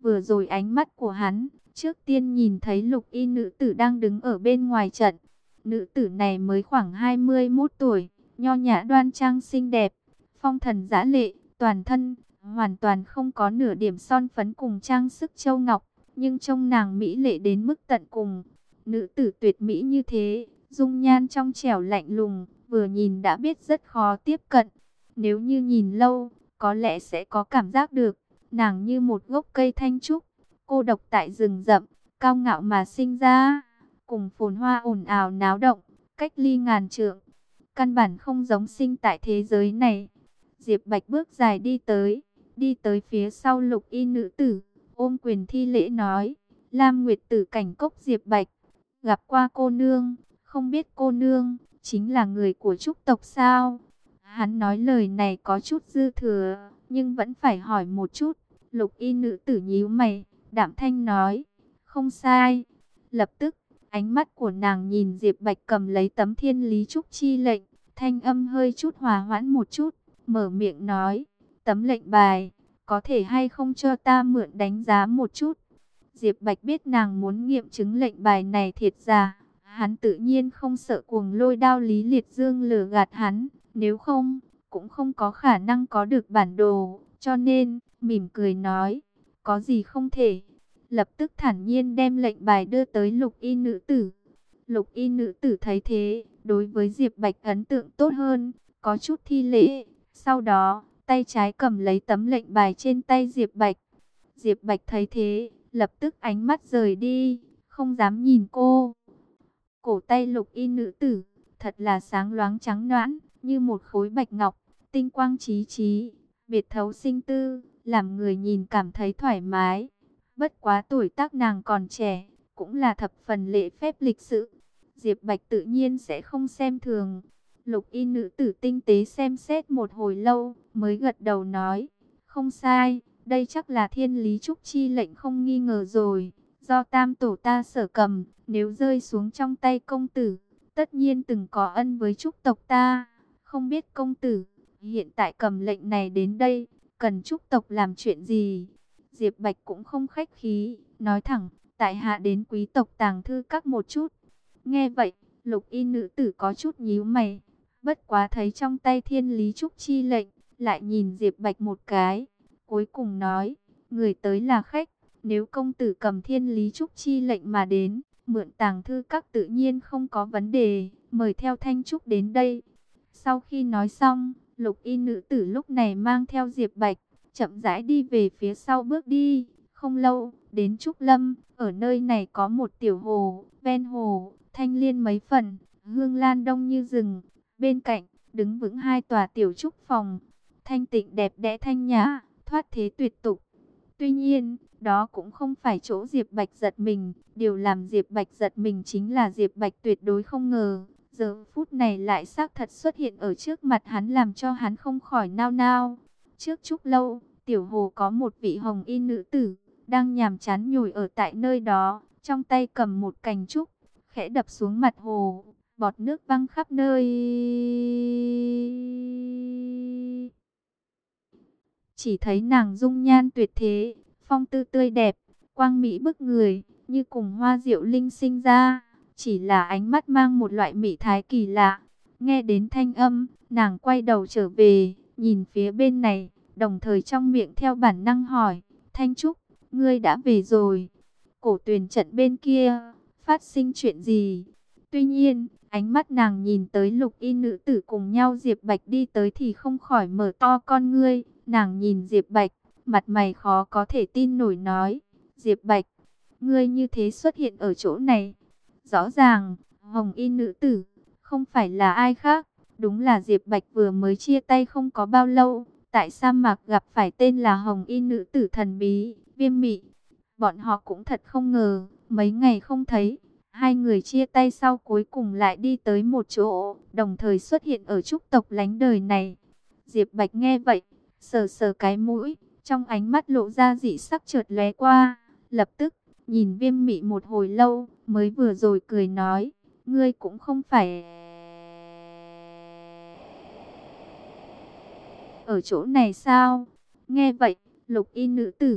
Vừa rồi ánh mắt của hắn, trước tiên nhìn thấy lục y nữ tử đang đứng ở bên ngoài trận. Nữ tử này mới khoảng 21 tuổi, nho nhã đoan trang xinh đẹp, phong thần dã lệ, toàn thân hoàn toàn không có nửa điểm son phấn cùng trang sức châu ngọc, nhưng trông nàng mỹ lệ đến mức tận cùng. Nữ tử tuyệt mỹ như thế, dung nhan trong trẻo lạnh lùng, vừa nhìn đã biết rất khó tiếp cận. Nếu như nhìn lâu, có lẽ sẽ có cảm giác được, nàng như một gốc cây thanh trúc, cô độc tại rừng rậm, cao ngạo mà sinh ra, cùng phồn hoa ồn ào náo động, cách ly ngàn trượng, căn bản không giống sinh tại thế giới này. Diệp Bạch bước dài đi tới phía sau lục y nữ tử, ôm quyền thi lễ nói: Lam Nguyệt Tử Cảnh Cốc Diệp Bạch, gặp qua cô nương, không biết cô nương chính là người của Trúc tộc sao? Hắn nói lời này có chút dư thừa, nhưng vẫn phải hỏi một chút. Lục y nữ tử nhíu mày, đạm thanh nói: không sai. Lập tức, ánh mắt của nàng nhìn Diệp Bạch cầm lấy tấm Thiên Lý Trúc chi lệnh, thanh âm hơi chút hòa hoãn một chút, mở miệng nói: tấm lệnh bài, có thể hay không cho ta mượn đánh giá một chút? Diệp Bạch biết nàng muốn nghiệm chứng lệnh bài này thiệt giả, hắn tự nhiên không sợ cuồng lôi đao Lý Liệt Dương lừa gạt hắn, nếu không, cũng không có khả năng có được bản đồ, cho nên, mỉm cười nói: có gì không thể. Lập tức thản nhiên đem lệnh bài đưa tới lục y nữ tử. Lục y nữ tử thấy thế, đối với Diệp Bạch ấn tượng tốt hơn, có chút thi lễ. Sau đó, tay trái cầm lấy tấm lệnh bài trên tay Diệp Bạch. Diệp Bạch thấy thế, lập tức ánh mắt rời đi, không dám nhìn cô. Cổ tay lục y nữ tử, thật là sáng loáng trắng nõn, như một khối bạch ngọc, tinh quang chí chí, biệt thấu sinh tư, làm người nhìn cảm thấy thoải mái. Bất quá tuổi tác nàng còn trẻ, cũng là thập phần lễ phép lịch sự. Diệp Bạch tự nhiên sẽ không xem thường. Lục y nữ tử tinh tế xem xét một hồi lâu, mới gật đầu nói: không sai, đây chắc là Thiên Lý Trúc chi lệnh không nghi ngờ rồi. Do tam tổ ta sở cầm, nếu rơi xuống trong tay công tử, tất nhiên từng có ân với Trúc tộc ta. Không biết công tử, hiện tại cầm lệnh này đến đây, cần Trúc tộc làm chuyện gì? Diệp Bạch cũng không khách khí, nói thẳng: tại hạ đến quý tộc Tàng Thư Các một chút. Nghe vậy, lục y nữ tử có chút nhíu mày, bất quá thấy trong tay Thiên Lý Trúc chi lệnh, lại nhìn Diệp Bạch một cái, cuối cùng nói: người tới là khách, nếu công tử cầm Thiên Lý Trúc chi lệnh mà đến, mượn Tàng Thư Các tự nhiên không có vấn đề, mời theo Thanh Trúc đến đây. Sau khi nói xong, lục y nữ tử lúc này mang theo Diệp Bạch, chậm rãi đi về phía sau bước đi. Không lâu, đến Trúc Lâm, ở nơi này có một tiểu hồ, ven hồ, thanh liên mấy phần, hương lan đông như rừng. Bên cạnh, đứng vững hai tòa tiểu trúc phòng, thanh tịnh đẹp đẽ thanh nhã, thoát thế tuyệt tục. Tuy nhiên, đó cũng không phải chỗ Diệp Bạch giật mình. Điều làm Diệp Bạch giật mình chính là Diệp Bạch tuyệt đối không ngờ, giờ phút này lại xác thật xuất hiện ở trước mặt hắn, làm cho hắn không khỏi nao nao. Trước Trúc Lâu, tiểu hồ có một vị hồng y nữ tử, đang nhàm chán nhồi ở tại nơi đó, trong tay cầm một cành trúc, khẽ đập xuống mặt hồ, bọt nước văng khắp nơi. Chỉ thấy nàng dung nhan tuyệt thế, phong tư tươi đẹp, quang mỹ bức người, như cùng hoa diệu linh sinh ra, chỉ là ánh mắt mang một loại mỹ thái kỳ lạ. Nghe đến thanh âm, nàng quay đầu trở về, nhìn phía bên này, đồng thời trong miệng theo bản năng hỏi: Thanh Trúc, ngươi đã về rồi? Cổ Tuyền trận bên kia, phát sinh chuyện gì? Tuy nhiên, ánh mắt nàng nhìn tới lục y nữ tử cùng nhau Diệp Bạch đi tới thì không khỏi mở to con ngươi. Nàng nhìn Diệp Bạch, mặt mày khó có thể tin nổi nói: Diệp Bạch, ngươi như thế xuất hiện ở chỗ này? Rõ ràng, hồng y nữ tử, không phải là ai khác, đúng là Diệp Bạch vừa mới chia tay không có bao lâu, tại sa mạc gặp phải tên là hồng y nữ tử thần bí, Viêm Mị. Bọn họ cũng thật không ngờ, mấy ngày không thấy, hai người chia tay sau cuối cùng lại đi tới một chỗ, đồng thời xuất hiện ở Trúc tộc lánh đời này. Diệp Bạch nghe vậy, sờ sờ cái mũi, trong ánh mắt lộ ra dị sắc chợt lóe qua, lập tức nhìn Viêm Mị một hồi lâu, mới vừa rồi cười nói: ngươi cũng không phải ở chỗ này sao? Nghe vậy, lục y nữ tử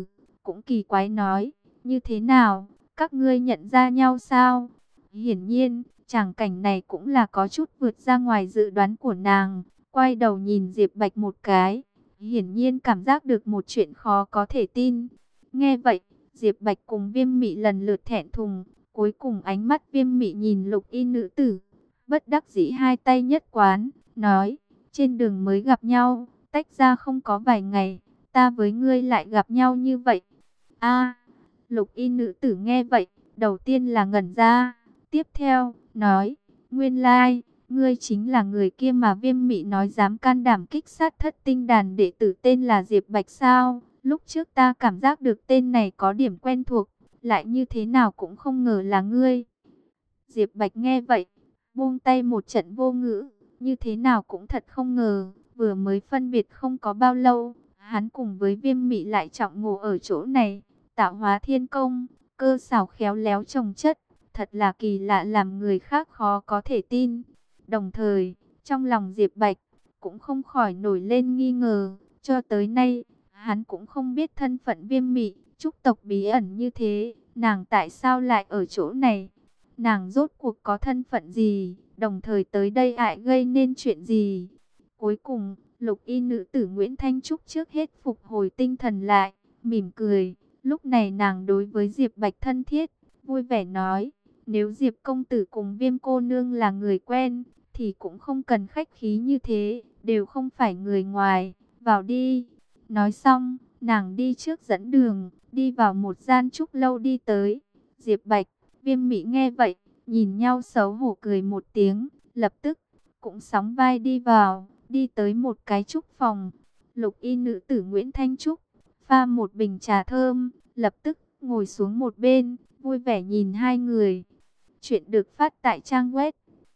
cũng kỳ quái nói, như thế nào, các ngươi nhận ra nhau sao? Hiển nhiên, tràng cảnh này cũng là có chút vượt ra ngoài dự đoán của nàng, quay đầu nhìn Diệp Bạch một cái, hiển nhiên cảm giác được một chuyện khó có thể tin. Nghe vậy, Diệp Bạch cùng Viêm Mị lần lượt thẹn thùng, cuối cùng ánh mắt Viêm Mị nhìn Lục Y nữ tử, bất đắc dĩ hai tay nhất quán, nói, trên đường mới gặp nhau, tách ra không có vài ngày, ta với ngươi lại gặp nhau như vậy. A, Lục Y nữ tử nghe vậy, đầu tiên là ngẩn ra, tiếp theo, nói, nguyên lai, ngươi chính là người kia mà Viêm Mị nói dám can đảm kích sát Thất Tinh đàn đệ tử tên là Diệp Bạch sao? Lúc trước ta cảm giác được tên này có điểm quen thuộc, lại như thế nào cũng không ngờ là ngươi. Diệp Bạch nghe vậy, buông tay một trận vô ngữ, như thế nào cũng thật không ngờ, vừa mới phân biệt không có bao lâu, hắn cùng với Viêm Mị lại trọng ngộ ở chỗ này, tạo hóa thiên công, cơ xảo khéo léo chồng chất, thật là kỳ lạ làm người khác khó có thể tin. Đồng thời, trong lòng Diệp Bạch cũng không khỏi nổi lên nghi ngờ, cho tới nay, hắn cũng không biết thân phận Viêm Mị, trúc tộc bí ẩn như thế, nàng tại sao lại ở chỗ này? Nàng rốt cuộc có thân phận gì, đồng thời tới đây lại gây nên chuyện gì? Cuối cùng, Lục Y nữ tử Nguyễn Thanh Trúc trước hết phục hồi tinh thần lại, mỉm cười. Lúc này nàng đối với Diệp Bạch thân thiết, vui vẻ nói, nếu Diệp công tử cùng Viêm cô nương là người quen, thì cũng không cần khách khí như thế, đều không phải người ngoài, vào đi. Nói xong, nàng đi trước dẫn đường, đi vào một gian trúc lâu đi tới. Diệp Bạch, Viêm Mị nghe vậy, nhìn nhau xấu hổ cười một tiếng, lập tức cũng sóng vai đi vào, đi tới một cái trúc phòng. Lục Y nữ tử Nguyễn Thanh Trúc pha một bình trà thơm, lập tức ngồi xuống một bên, vui vẻ nhìn hai người. Chuyện được phát tại trang web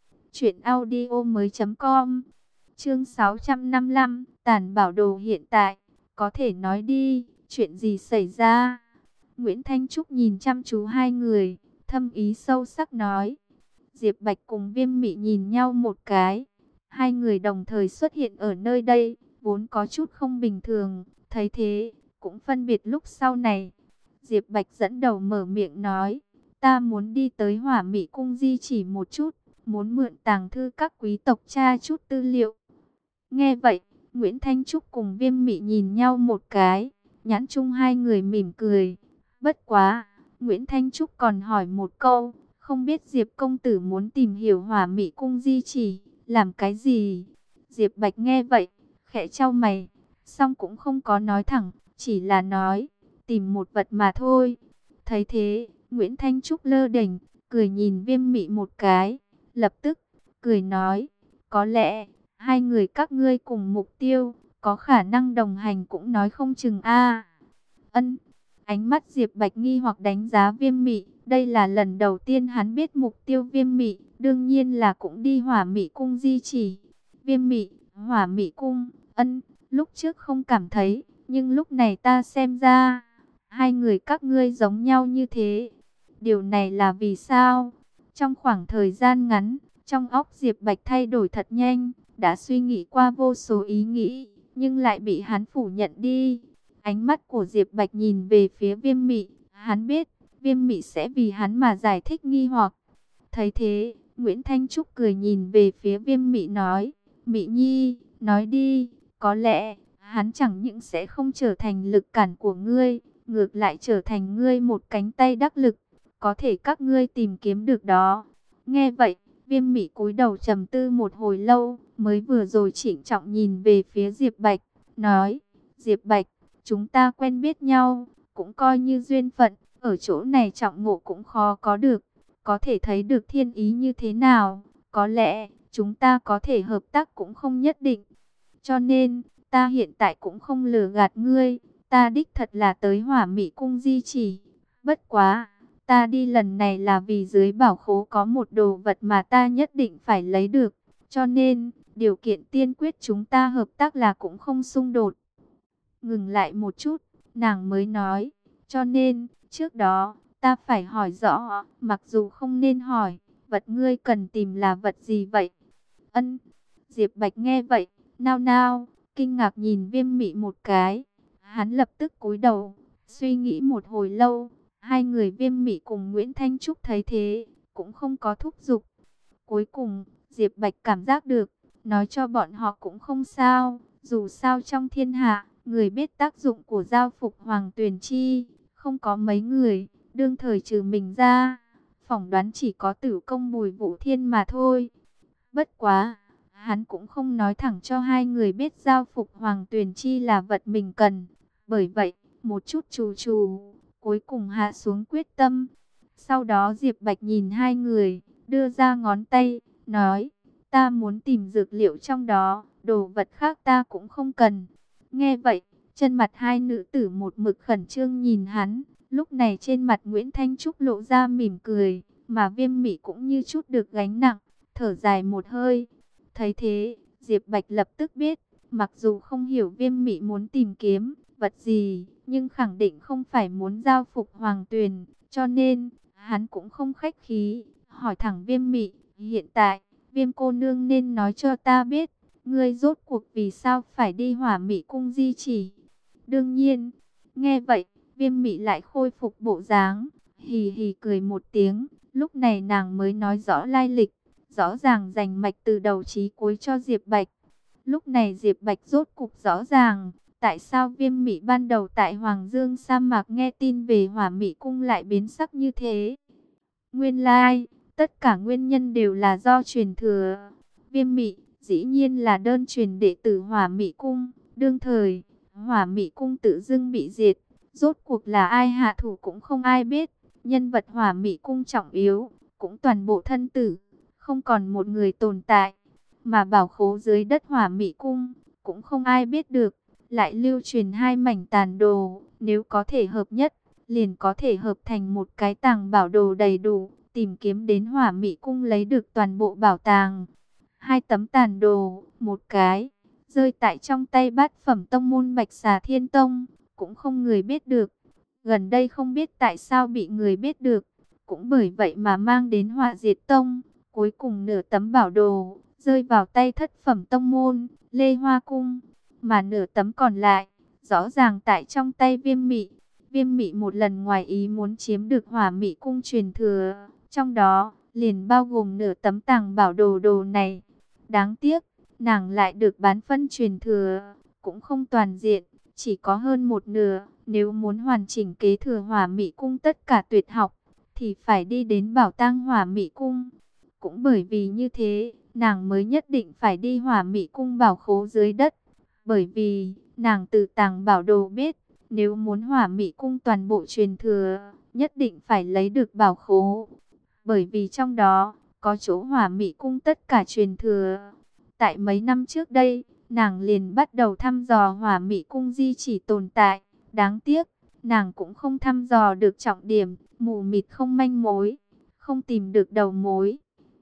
truyệnaudiomoi.com. Chương 655, Tản Bảo Đồ hiện tại, có thể nói đi, chuyện gì xảy ra? Nguyễn Thanh Trúc nhìn chăm chú hai người, thâm ý sâu sắc nói. Diệp Bạch cùng Viêm Mị nhìn nhau một cái. Hai người đồng thời xuất hiện ở nơi đây, vốn có chút không bình thường, thấy thế, cũng phân biệt lúc sau này. Diệp Bạch dẫn đầu mở miệng nói, ta muốn đi tới Hỏa Mị cung di chỉ một chút, muốn mượn tàng thư các quý tộc tra chút tư liệu. Nghe vậy, Nguyễn Thanh Trúc cùng Viêm Mị nhìn nhau một cái, nhãn chung hai người mỉm cười. Bất quá, Nguyễn Thanh Trúc còn hỏi một câu, không biết Diệp công tử muốn tìm hiểu Hỏa Mị cung di chỉ, làm cái gì? Diệp Bạch nghe vậy, khẽ chau mày, song cũng không có nói thẳng, chỉ là nói, tìm một vật mà thôi. Thấy thế, Nguyễn Thanh Trúc lơ đễnh, cười nhìn Viêm Mị một cái, lập tức cười nói, có lẽ hai người các ngươi cùng mục tiêu, có khả năng đồng hành cũng nói không chừng a. Ân. Ánh mắt Diệp Bạch nghi hoặc đánh giá Viêm Mị, đây là lần đầu tiên hắn biết mục tiêu Viêm Mị, đương nhiên là cũng đi Hỏa Mị cung di chỉ. Viêm Mị, Hỏa Mị cung, ân, lúc trước không cảm thấy, nhưng lúc này ta xem ra, hai người các ngươi giống nhau như thế. Điều này là vì sao? Trong khoảng thời gian ngắn, trong óc Diệp Bạch thay đổi thật nhanh, đã suy nghĩ qua vô số ý nghĩ, nhưng lại bị hắn phủ nhận đi. Ánh mắt của Diệp Bạch nhìn về phía Viêm Mị, hắn biết Viêm Mị sẽ vì hắn mà giải thích nghi hoặc. Thấy thế, Nguyễn Thanh Trúc cười nhìn về phía Viêm Mị nói, Mị Nhi, nói đi, có lẽ hắn chẳng những sẽ không trở thành lực cản của ngươi, ngược lại trở thành ngươi một cánh tay đắc lực, có thể các ngươi tìm kiếm được đó. Nghe vậy, Viêm Mị cúi đầu trầm tư một hồi lâu, mới vừa rồi trịnh trọng nhìn về phía Diệp Bạch, nói, Diệp Bạch, chúng ta quen biết nhau, cũng coi như duyên phận, ở chỗ này trọng ngộ cũng khó có được, có thể thấy được thiên ý như thế nào, có lẽ chúng ta có thể hợp tác cũng không nhất định. Cho nên, ta hiện tại cũng không lừa gạt ngươi, ta đích thật là tới Hỏa Mị cung di chỉ, bất quá, ta đi lần này là vì dưới bảo khố có một đồ vật mà ta nhất định phải lấy được, cho nên, điều kiện tiên quyết chúng ta hợp tác là cũng không xung đột. Ngừng lại một chút, nàng mới nói, cho nên, trước đó, ta phải hỏi rõ, mặc dù không nên hỏi, vật ngươi cần tìm là vật gì vậy? Ân. Diệp Bạch nghe vậy, nao nao, kinh ngạc nhìn Viêm Mị một cái, hắn lập tức cúi đầu, Suy nghĩ một hồi lâu, hai người Viêm Mị cùng Nguyễn Thanh Trúc thấy thế, cũng không có thúc giục. Cuối cùng, Diệp Bạch cảm giác được, nói cho bọn họ cũng không sao, dù sao trong thiên hạ, người biết tác dụng của giao phục Hoàng Tuyền Chi, không có mấy người, đương thời trừ mình ra, phỏng đoán chỉ có Tử Công Bùi Vũ Thiên mà thôi. Bất quá, hắn cũng không nói thẳng cho hai người biết giao phục Hoàng Tuyền Chi là vật mình cần. Bởi vậy, một chút trù trù, cuối cùng hạ xuống quyết tâm. Sau đó Diệp Bạch nhìn hai người, đưa ra ngón tay, nói, ta muốn tìm dược liệu trong đó, đồ vật khác ta cũng không cần. Nghe vậy, chân mặt hai nữ tử một mực khẩn trương nhìn hắn, lúc này trên mặt Nguyễn Thanh Trúc lộ ra mỉm cười, mà Viêm Mị cũng như chút được gánh nặng, thở dài một hơi. Thấy thế, Diệp Bạch lập tức biết, mặc dù không hiểu Viêm Mị muốn tìm kiếm vật gì, nhưng khẳng định không phải muốn giao phục Hoàng Tuyền, cho nên hắn cũng không khách khí, hỏi thẳng Viêm Mị, hiện tại, Viêm cô nương nên nói cho ta biết, ngươi rốt cuộc vì sao phải đi Hỏa Mị cung di chỉ. Đương nhiên, nghe vậy, Viêm Mị lại khôi phục bộ dáng, hì hì cười một tiếng, lúc này nàng mới nói rõ lai lịch, rõ ràng rành mạch từ đầu chí cuối cho Diệp Bạch. Lúc này Diệp Bạch rốt cục rõ ràng, tại sao Viêm Mị ban đầu tại Hoàng Dương sa mạc nghe tin về Hỏa Mị cung lại biến sắc như thế. Nguyên lai, tất cả nguyên nhân đều là do truyền thừa. Viêm Mị dĩ nhiên là đơn truyền đệ tử Hỏa Mị cung, đương thời Hỏa Mị cung tự dưng bị diệt, rốt cuộc là ai hạ thủ cũng không ai biết. Nhân vật Hỏa Mị cung trọng yếu cũng toàn bộ thân tử, không còn một người tồn tại. Mà bảo khố dưới đất Hỏa Mị cung cũng không ai biết được, lại lưu truyền hai mảnh tàn đồ, nếu có thể hợp nhất, liền có thể hợp thành một cái tàng bảo đồ đầy đủ, tìm kiếm đến Hỏa Mị cung lấy được toàn bộ bảo tàng. Hai tấm tàn đồ, một cái rơi tại trong tay bát phẩm tông môn Bạch Xà Thiên Tông, cũng không người biết được. Gần đây không biết tại sao bị người biết được, cũng bởi vậy mà mang đến Hỏa Diệt Tông. Cuối cùng nửa tấm bảo đồ rơi vào tay thất phẩm tông môn Lê Hoa Cung, mà nửa tấm còn lại rõ ràng tại trong tay Viêm Mị. Viêm Mị một lần ngoài ý muốn chiếm được Hỏa Mị cung truyền thừa, trong đó liền bao gồm nửa tấm tàng bảo đồ đồ này. Đáng tiếc, nàng lại được bán phân truyền thừa, cũng không toàn diện, chỉ có hơn một nửa. Nếu muốn hoàn chỉnh kế thừa Hỏa Mị cung tất cả tuyệt học, thì phải đi đến bảo tàng Hỏa Mị cung. Cũng bởi vì như thế, nàng mới nhất định phải đi Hỏa Mị cung bảo khố dưới đất. Bởi vì, nàng từ tàng bảo đồ biết, nếu muốn Hỏa Mị cung toàn bộ truyền thừa, nhất định phải lấy được bảo khố. Bởi vì trong đó, có chỗ Hỏa Mị cung tất cả truyền thừa. Tại mấy năm trước đây, nàng liền bắt đầu thăm dò Hỏa Mị cung di chỉ tồn tại. Đáng tiếc, nàng cũng không thăm dò được trọng điểm, mù mịt không manh mối, không tìm được đầu mối.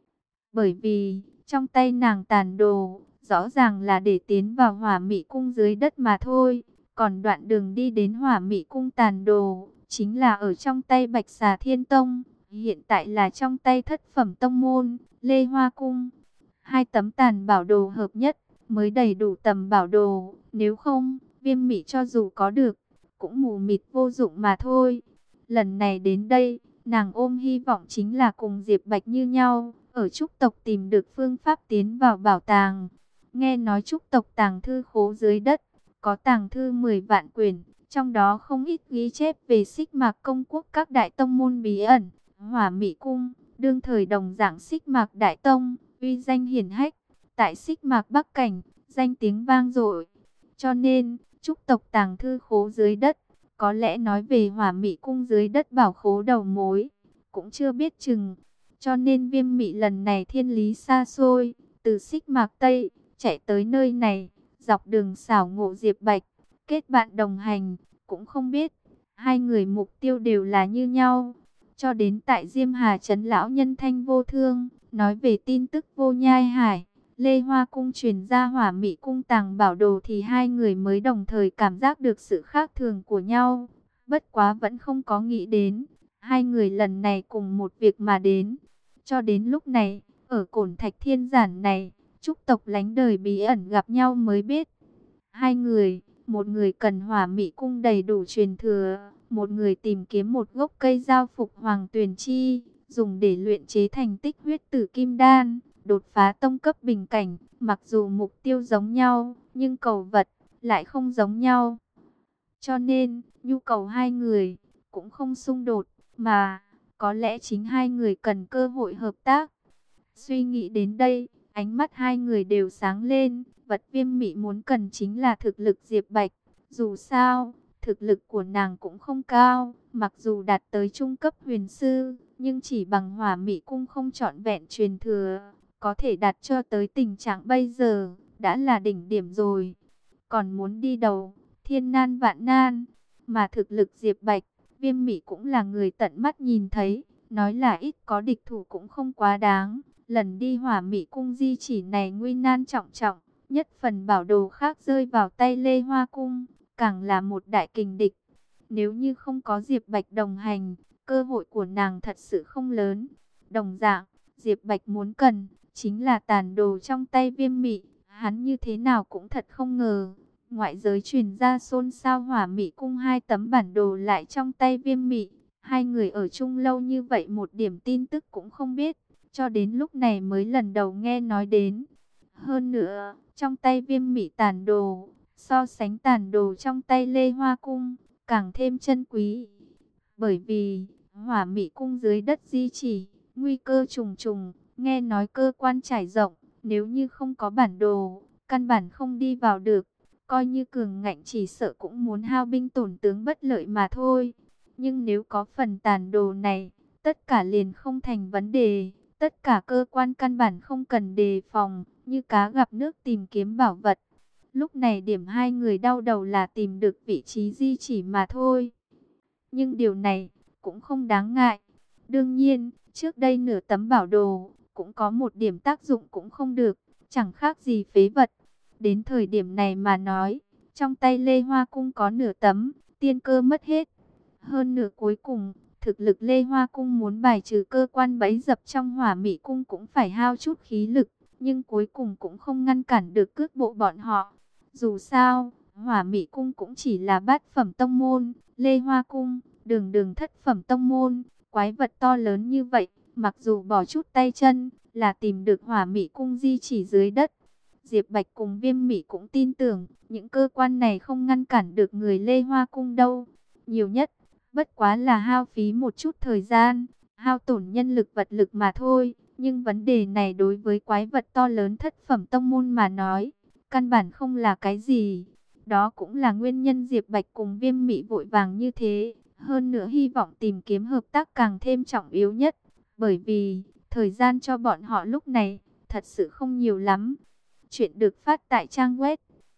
Bởi vì, trong tay nàng tàn đồ, rõ ràng là để tiến vào Hỏa Mị cung dưới đất mà thôi. Còn đoạn đường đi đến Hỏa Mị cung tàn đồ, chính là ở trong tay Bạch Xà Thiên Tông, hiện tại là trong tay thất phẩm tông môn, Lê Hoa Cung. Hai tấm tàn bảo đồ hợp nhất, mới đầy đủ tầm bảo đồ, nếu không, Viêm Mị cho dù có được, cũng mù mịt vô dụng mà thôi. Lần này đến đây, nàng ôm hy vọng chính là cùng Diệp Bạch như nhau, ở Trúc tộc tìm được phương pháp tiến vào bảo tàng. Nghe nói Trúc tộc tàng thư khố dưới đất, có tàng thư 10 vạn quyển, trong đó không ít ghi chép về Xích Mạc Công quốc các đại tông môn bí ẩn. Hỏa Mị cung, đương thời đồng dạng Xích Mạc Đại Tông, uy danh hiển hách, tại Xích Mạc Bắc Cảnh, danh tiếng vang dội. Cho nên, Trúc tộc tàng thư khố dưới đất, có lẽ nói về Hỏa Mị cung dưới đất bảo khố đầu mối, cũng chưa biết chừng. Cho nên Viêm Mị lần này thiên lý xa xôi, từ Xích Mạc Tây, chạy tới nơi này, dọc đường xảo ngộ Diệp Bạch, kết bạn đồng hành, cũng không biết, hai người mục tiêu đều là như nhau. Cho đến tại Diêm Hà Trấn lão nhân Thanh Vô Thương, nói về tin tức Vô Nhai Hải, Lê Hoa cung truyền ra Hỏa Mị cung tàng bảo đồ thì hai người mới đồng thời cảm giác được sự khác thường của nhau. Bất quá vẫn không có nghĩ đến, hai người lần này cùng một việc mà đến. Cho đến lúc này, ở Cổn Thạch Thiên Giản này, Trúc tộc lánh đời bí ẩn gặp nhau mới biết. Hai người, một người cần Hỏa Mị cung đầy đủ truyền thừa, một người tìm kiếm một gốc cây giao phục hoàng tuyền chi, dùng để luyện chế thành tích huyết tử kim đan, đột phá tông cấp bình cảnh. Mặc dù mục tiêu giống nhau, nhưng cầu vật lại không giống nhau. Cho nên, nhu cầu hai người cũng không xung đột, mà có lẽ chính hai người cần cơ hội hợp tác. Suy nghĩ đến đây, ánh mắt hai người đều sáng lên. Vật Viêm Mị muốn cần chính là thực lực Diệp Bạch. Dù sao, thực lực của nàng cũng không cao, mặc dù đạt tới trung cấp huyền sư, nhưng chỉ bằng Hỏa Mị cung không trọn vẹn truyền thừa, có thể đạt cho tới tình trạng bây giờ, đã là đỉnh điểm rồi. Còn muốn đi đầu, thiên nan vạn nan, mà thực lực Diệp Bạch, Viêm Mị cũng là người tận mắt nhìn thấy, nói là ít có địch thủ cũng không quá đáng. Lần đi Hỏa Mị cung di chỉ này nguy nan trọng trọng, nhất phần bảo đồ khác rơi vào tay Lê Hoa cung, càng là một đại kình địch. Nếu như không có Diệp Bạch đồng hành, cơ hội của nàng thật sự không lớn. Đồng dạng, Diệp Bạch muốn cần chính là tàn đồ trong tay Viêm Mị. Hắn như thế nào cũng thật không ngờ, ngoại giới truyền ra xôn xao Hỏa Mị cung 2 tấm bản đồ lại trong tay Viêm Mị. Hai người ở chung lâu như vậy một điểm tin tức cũng không biết, cho đến lúc này mới lần đầu nghe nói đến. Hơn nữa, trong tay Viêm Mị tàn đồ, so sánh tàn đồ trong tay Lê Hoa cung, càng thêm chân quý. Bởi vì, Hỏa Mị cung dưới đất di chỉ, nguy cơ trùng trùng, nghe nói cơ quan trải rộng, nếu như không có bản đồ, căn bản không đi vào được. Coi như cường ngạnh chỉ sợ cũng muốn hao binh tổn tướng bất lợi mà thôi. Nhưng nếu có phần tàn đồ này, tất cả liền không thành vấn đề. Tất cả cơ quan căn bản không cần đề phòng, như cá gặp nước tìm kiếm bảo vật. Lúc này điểm hai người đau đầu là tìm được vị trí di chỉ mà thôi. Nhưng điều này cũng không đáng ngại. Đương nhiên, trước đây nửa tấm bảo đồ cũng có một điểm tác dụng cũng không được, chẳng khác gì phế vật. Đến thời điểm này mà nói, trong tay Lê Hoa cung có nửa tấm, tiên cơ mất hết. Hơn nửa cuối cùng, thực lực Lê Hoa cung muốn bài trừ cơ quan bẫy dập trong Hỏa Mị cung cũng phải hao chút khí lực, nhưng cuối cùng cũng không ngăn cản được cước bộ bọn họ. Dù sao, Hỏa Mị cung cũng chỉ là bát phẩm tông môn, Lê Hoa cung đường đường thất phẩm tông môn, quái vật to lớn như vậy, mặc dù bỏ chút tay chân, là tìm được Hỏa Mị cung di chỉ dưới đất. Diệp Bạch cùng Viêm Mị cũng tin tưởng, những cơ quan này không ngăn cản được người Lê Hoa cung đâu. Nhiều nhất, bất quá là hao phí một chút thời gian, hao tổn nhân lực vật lực mà thôi. Nhưng vấn đề này đối với quái vật to lớn thất phẩm tông môn mà nói, căn bản không là cái gì. Đó cũng là nguyên nhân Diệp Bạch cùng Viêm Mị vội vàng như thế. Hơn nữa hy vọng tìm kiếm hợp tác càng thêm trọng yếu nhất. Bởi vì, thời gian cho bọn họ lúc này, thật sự không nhiều lắm. Chuyện được phát tại trang web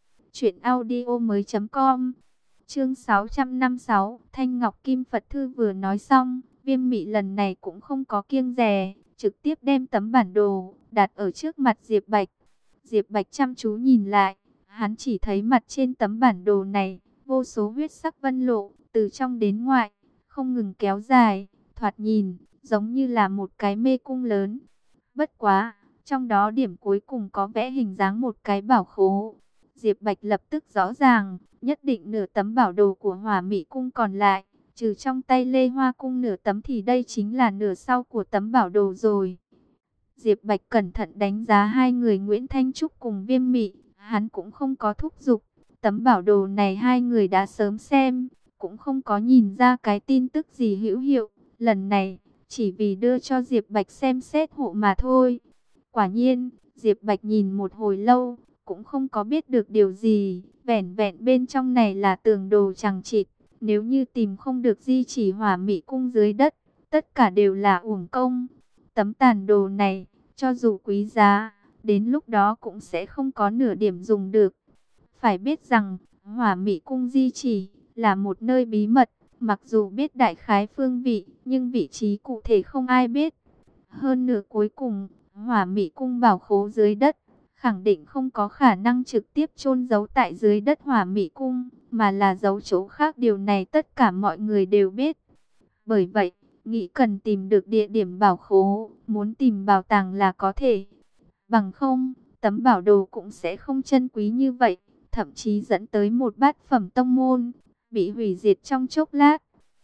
truyệnaudiomoi.com. Chương 656, Thanh Ngọc Kim Phật Thư vừa nói xong, Viêm Mị lần này cũng không có kiêng dè, trực tiếp đem tấm bản đồ đặt ở trước mặt Diệp Bạch. Diệp Bạch chăm chú nhìn lại, hắn chỉ thấy mặt trên tấm bản đồ này, vô số huyết sắc vân lộ, từ trong đến ngoài, không ngừng kéo dài, thoạt nhìn giống như là một cái mê cung lớn. Bất quá, trong đó điểm cuối cùng có vẽ hình dáng một cái bảo khố. Diệp Bạch lập tức rõ ràng, nhất định nửa tấm bảo đồ của Hỏa Mị cung còn lại, trừ trong tay Lê Hoa cung nửa tấm thì đây chính là nửa sau của tấm bảo đồ rồi. Diệp Bạch cẩn thận đánh giá hai người Nguyễn Thanh Trúc cùng Viêm Mị, hắn cũng không có thúc giục. Tấm bảo đồ này hai người đã sớm xem, cũng không có nhìn ra cái tin tức gì hữu hiệu. Lần này, chỉ vì đưa cho Diệp Bạch xem xét hộ mà thôi. Quả nhiên, Diệp Bạch nhìn một hồi lâu, cũng không có biết được điều gì. Vẻn vẹn bên trong này là tường đồ chằng chịt. Nếu như tìm không được di chỉ Hỏa Mị cung dưới đất, tất cả đều là uổng công. Tấm tàn đồ này, cho dù quý giá, đến lúc đó cũng sẽ không có nửa điểm dùng được. Phải biết rằng, Hỏa Mị cung di chỉ là một nơi bí mật, mặc dù biết đại khái phương vị, nhưng vị trí cụ thể không ai biết. Hơn nữa cuối cùng, Hỏa Mị cung bảo khố dưới đất, khẳng định không có khả năng trực tiếp chôn giấu tại dưới đất Hỏa Mị cung, mà là giấu chỗ khác. Điều này tất cả mọi người đều biết. Bởi vậy, nghĩ cần tìm được địa điểm bảo khố, muốn tìm bảo tàng là có thể. Bằng không, tấm bảo đồ cũng sẽ không chân quý như vậy, thậm chí dẫn tới một bát phẩm tông môn bị hủy diệt trong chốc lát.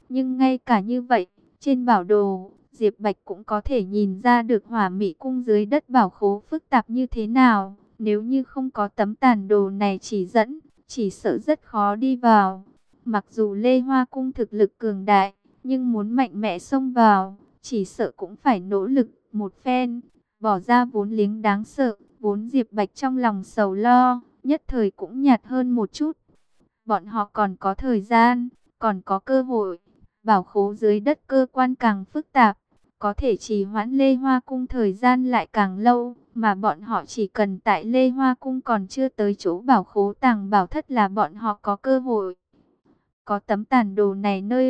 Nhưng ngay cả như vậy, trên bảo đồ, Diệp Bạch cũng có thể nhìn ra được Hỏa Mị Cung dưới đất bảo khố phức tạp như thế nào. Nếu như không có tấm tàn đồ này chỉ dẫn, chỉ sợ rất khó đi vào. Mặc dù Lê Hoa Cung thực lực cường đại, nhưng muốn mạnh mẽ xông vào, chỉ sợ cũng phải nỗ lực một phen, bỏ ra vốn liếng đáng sợ. Vốn Diệp Bạch trong lòng sầu lo, nhất thời cũng nhạt hơn một chút. Bọn họ còn có thời gian, còn có cơ hội. Bảo khố dưới đất cơ quan càng phức tạp, có thể trì hoãn Lê Hoa Cung thời gian lại càng lâu. Mà bọn họ chỉ cần tại Lê Hoa Cung còn chưa tới chỗ bảo khố tàng bảo thất là bọn họ có cơ hội. Có tấm tàn đồ này nơi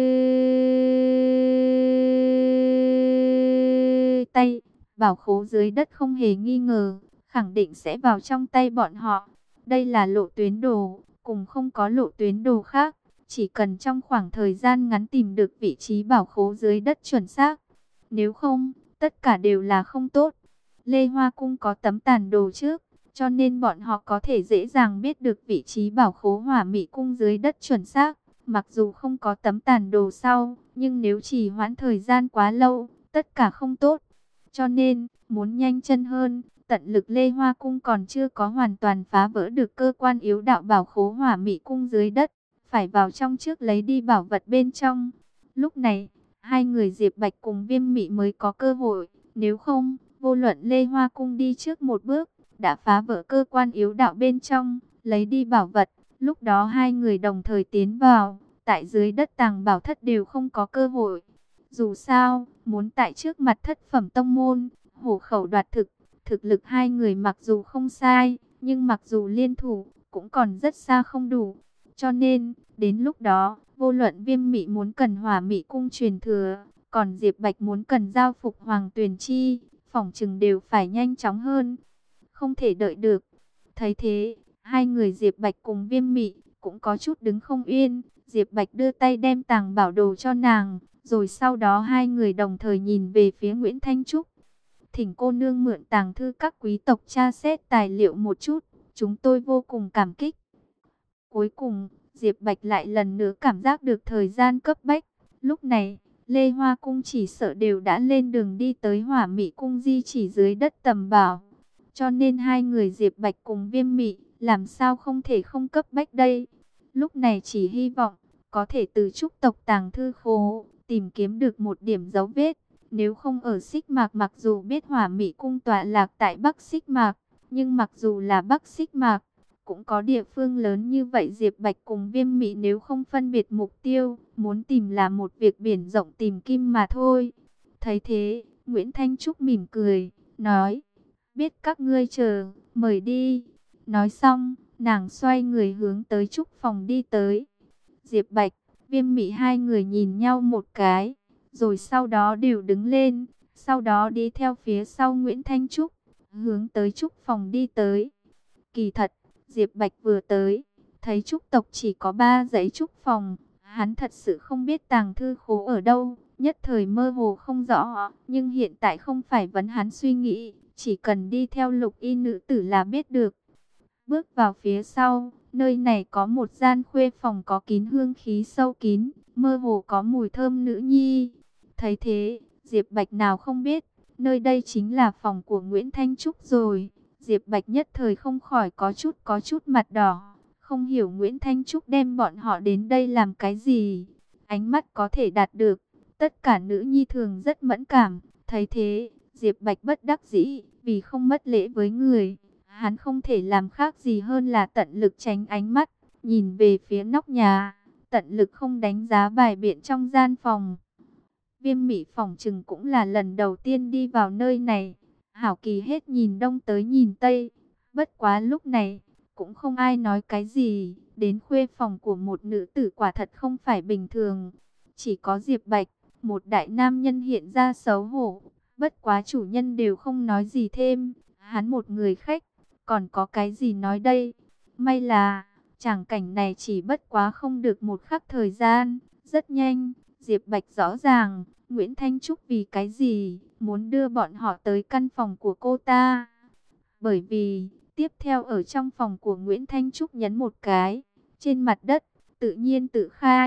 tay, bảo khố dưới đất không hề nghi ngờ, khẳng định sẽ vào trong tay bọn họ. Đây là lộ tuyến đồ, cùng không có lộ tuyến đồ khác. Chỉ cần trong khoảng thời gian ngắn tìm được vị trí bảo khố dưới đất chuẩn xác. Nếu không, tất cả đều là không tốt. Lê Hoa Cung có tấm tàn đồ trước, cho nên bọn họ có thể dễ dàng biết được vị trí bảo khố Hỏa Mị Cung dưới đất chuẩn xác. Mặc dù không có tấm tàn đồ sau, nhưng nếu trì hoãn thời gian quá lâu, tất cả không tốt. Cho nên, muốn nhanh chân hơn, tận lực Lê Hoa Cung còn chưa có hoàn toàn phá vỡ được cơ quan yếu đạo bảo khố Hỏa Mị Cung dưới đất. Phải vào trong trước lấy đi bảo vật bên trong. Lúc này, hai người Diệp Bạch cùng Viêm Mị mới có cơ hội. Nếu không, vô luận Lê Hoa Cung đi trước một bước, đã phá vỡ cơ quan yếu đạo bên trong, lấy đi bảo vật. Lúc đó hai người đồng thời tiến vào, tại dưới đất tàng bảo thất đều không có cơ hội. Dù sao, muốn tại trước mặt thất phẩm tông môn, hổ khẩu đoạt thực, thực lực hai người mặc dù không sai, nhưng mặc dù liên thủ, cũng còn rất xa không đủ. Cho nên, đến lúc đó, vô luận Viêm Mị muốn cần Hỏa Mị Cung truyền thừa, còn Diệp Bạch muốn cần giao phục Hoàng Tuyền Chi, phỏng chừng đều phải nhanh chóng hơn. Không thể đợi được. Thấy thế, hai người Diệp Bạch cùng Viêm Mị cũng có chút đứng không yên. Diệp Bạch đưa tay đem tàng bảo đồ cho nàng, rồi sau đó hai người đồng thời nhìn về phía Nguyễn Thanh Trúc. Thỉnh cô nương mượn tàng thư các quý tộc tra xét tài liệu một chút, chúng tôi vô cùng cảm kích. Cuối cùng, Diệp Bạch lại lần nữa cảm giác được thời gian cấp bách. Lúc này, Lê Hoa Cung chỉ sợ đều đã lên đường đi tới Hỏa Mị Cung di chỉ dưới đất tầm bảo. Cho nên hai người Diệp Bạch cùng Viêm Mị làm sao không thể không cấp bách đây. Lúc này chỉ hy vọng có thể từ Trúc tộc tàng thư khố tìm kiếm được một điểm dấu vết. Nếu không ở Xích Mạc, mặc dù biết Hỏa Mị Cung tọa lạc tại Bắc Xích Mạc, nhưng mặc dù là Bắc Xích Mạc, cũng có địa phương lớn như vậy. Diệp Bạch cùng Viêm Mị nếu không phân biệt mục tiêu, muốn tìm là một việc biển rộng tìm kim mà thôi. Thấy thế, Nguyễn Thanh Trúc mỉm cười, nói, biết các ngươi chờ, mời đi. Nói xong, nàng xoay người hướng tới Trúc phòng đi tới. Diệp Bạch, Viêm Mị hai người nhìn nhau một cái, rồi sau đó đều đứng lên, sau đó đi theo phía sau Nguyễn Thanh Trúc, hướng tới Trúc phòng đi tới. Kỳ thật, Diệp Bạch vừa tới, thấy Trúc tộc chỉ có 3 dãy Trúc phòng, hắn thật sự không biết tàng thư khố ở đâu, nhất thời mơ hồ không rõ, nhưng hiện tại không phải vấn hắn suy nghĩ, chỉ cần đi theo Lục Y nữ tử là biết được. Bước vào phía sau, nơi này có một gian khuê phòng có kín hương khí sâu kín, mơ hồ có mùi thơm nữ nhi. Thấy thế, Diệp Bạch nào không biết, nơi đây chính là phòng của Nguyễn Thanh Trúc rồi. Diệp Bạch nhất thời không khỏi có chút mặt đỏ, không hiểu Nguyễn Thanh Trúc đem bọn họ đến đây làm cái gì. Ánh mắt có thể đạt được, tất cả nữ nhi thường rất mẫn cảm. Thấy thế, Diệp Bạch bất đắc dĩ, vì không mất lễ với người, hắn không thể làm khác gì hơn là tận lực tránh ánh mắt, nhìn về phía nóc nhà, tận lực không đánh giá bài biện trong gian phòng. Viêm Mị phỏng chừng cũng là lần đầu tiên đi vào nơi này. Hảo Kỳ hết nhìn đông tới nhìn tây. Bất quá lúc này, cũng không ai nói cái gì. Đến khuê phòng của một nữ tử quả thật không phải bình thường. Chỉ có Diệp Bạch, một đại nam nhân hiện ra xấu hổ. Bất quá chủ nhân đều không nói gì thêm. Hắn một người khách, còn có cái gì nói đây? May là, tràng cảnh này chỉ bất quá không được một khắc thời gian. Rất nhanh, Diệp Bạch rõ ràng, Nguyễn Thanh Trúc vì cái gì muốn đưa bọn họ tới căn phòng của cô ta. Bởi vì, tiếp theo ở trong phòng của Nguyễn Thanh Trúc nhấn một cái, trên mặt đất, tự nhiên tự khai,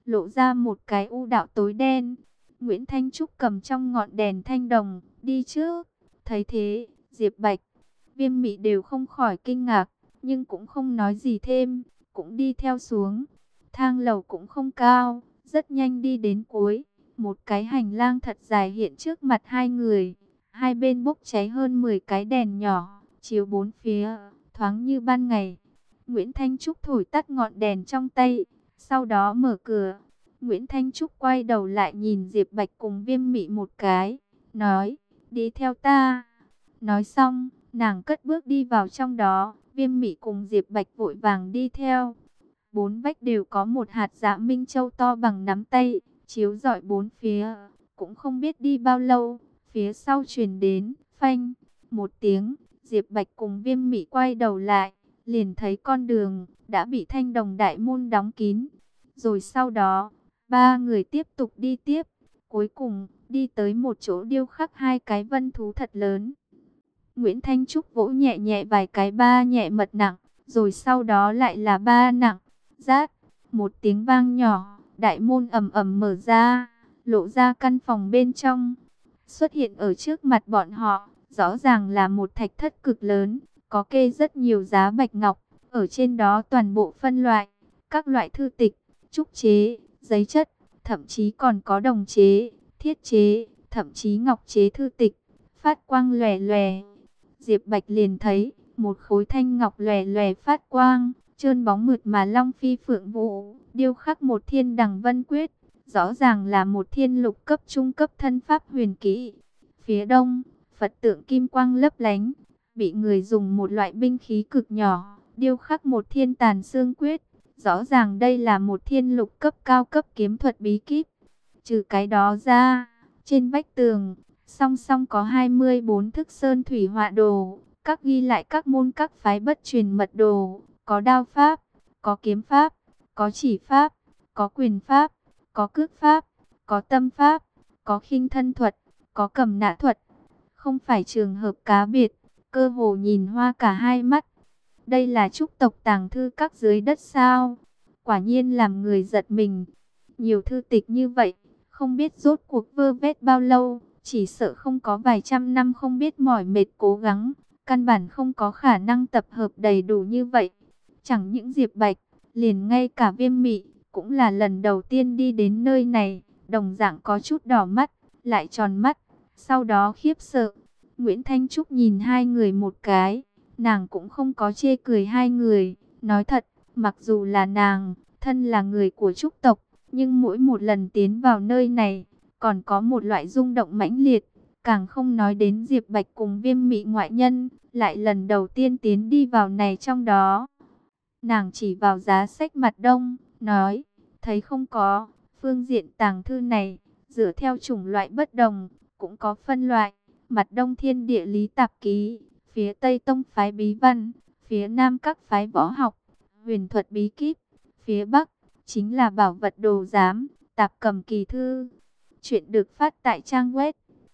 lộ ra một cái u đạo tối đen. Nguyễn Thanh Trúc cầm trong ngọn đèn thanh đồng, đi trước. Thấy thế, Diệp Bạch, Viêm Mị đều không khỏi kinh ngạc, nhưng cũng không nói gì thêm, cũng đi theo xuống. Thang lầu cũng không cao, rất nhanh đi đến cuối. Một cái hành lang thật dài hiện trước mặt hai người. Hai bên bốc cháy hơn 10 cái đèn nhỏ, chiếu bốn phía, thoáng như ban ngày. Nguyễn Thanh Trúc thổi tắt ngọn đèn trong tay, sau đó mở cửa. Nguyễn Thanh Trúc quay đầu lại nhìn Diệp Bạch cùng Viêm Mị một cái, nói, đi theo ta. Nói xong, nàng cất bước đi vào trong đó, Viêm Mị cùng Diệp Bạch vội vàng đi theo. Bốn vách đều có một hạt dạ minh châu to bằng nắm tay, chiếu rọi bốn phía. Cũng không biết đi bao lâu, phía sau truyền đến, phanh, một tiếng, Diệp Bạch cùng Viêm Mị quay đầu lại, liền thấy con đường đã bị thanh đồng đại môn đóng kín. Rồi sau đó, ba người tiếp tục đi tiếp, cuối cùng đi tới một chỗ điêu khắc hai cái vân thú thật lớn. Nguyễn Thanh Trúc vỗ nhẹ nhẹ vài cái ba nhẹ mật nặng, rồi sau đó lại là ba nặng. Rát, một tiếng vang nhỏ, đại môn ầm ầm mở ra, lộ ra căn phòng bên trong. Xuất hiện ở trước mặt bọn họ, rõ ràng là một thạch thất cực lớn, có kê rất nhiều giá bạch ngọc, ở trên đó toàn bộ phân loại, các loại thư tịch, trúc chế, giấy chất, thậm chí còn có đồng chế, thiết chế, thậm chí ngọc chế thư tịch, phát quang lòe lòe. Diệp Bạch liền thấy một khối thanh ngọc lòe lòe phát quang, trơn bóng mượt mà long phi phượng vũ, điêu khắc một thiên đằng vân quyết, rõ ràng là một thiên lục cấp trung cấp thân pháp huyền kỹ. Phía đông, Phật tượng kim quang lấp lánh, bị người dùng một loại binh khí cực nhỏ, điêu khắc một thiên tàn xương quyết, rõ ràng đây là một thiên lục cấp cao cấp kiếm thuật bí kíp. Trừ cái đó ra, trên vách tường, song song có 24 thức sơn thủy họa đồ, các ghi lại các môn các phái bất truyền mật đồ, có đao pháp, có kiếm pháp, có chỉ pháp, có quyền pháp, có cước pháp, có tâm pháp, có khinh thân thuật, có cầm nã thuật. Không phải trường hợp cá biệt, cơ hồ nhìn hoa cả hai mắt. Đây là trúc tộc tàng thư các dưới đất sao? Quả nhiên làm người giật mình. Nhiều thư tịch như vậy, không biết rốt cuộc vơ vét bao lâu, chỉ sợ không có vài trăm năm không biết mỏi mệt cố gắng, căn bản không có khả năng tập hợp đầy đủ như vậy. Chẳng những Diệp Bạch, liền ngay cả Viêm Mị, cũng là lần đầu tiên đi đến nơi này, đồng dạng có chút đỏ mắt, lại tròn mắt, sau đó khiếp sợ. Nguyễn Thanh Trúc nhìn hai người một cái, nàng cũng không có chê cười hai người, nói thật, mặc dù là nàng, thân là người của Trúc tộc, nhưng mỗi một lần tiến vào nơi này, còn có một loại rung động mãnh liệt, càng không nói đến Diệp Bạch cùng Viêm Mị ngoại nhân, lại lần đầu tiên tiến đi vào này trong đó. Nàng chỉ vào giá sách mặt đông, nói, thấy không có, phương diện tàng thư này, dựa theo chủng loại bất đồng, cũng có phân loại, mặt đông thiên địa lý tạp ký, phía tây tông phái bí văn, phía nam các phái võ học, huyền thuật bí kíp, phía bắc, chính là bảo vật đồ giám, tạp cầm kỳ thư. Chuyện được phát tại trang web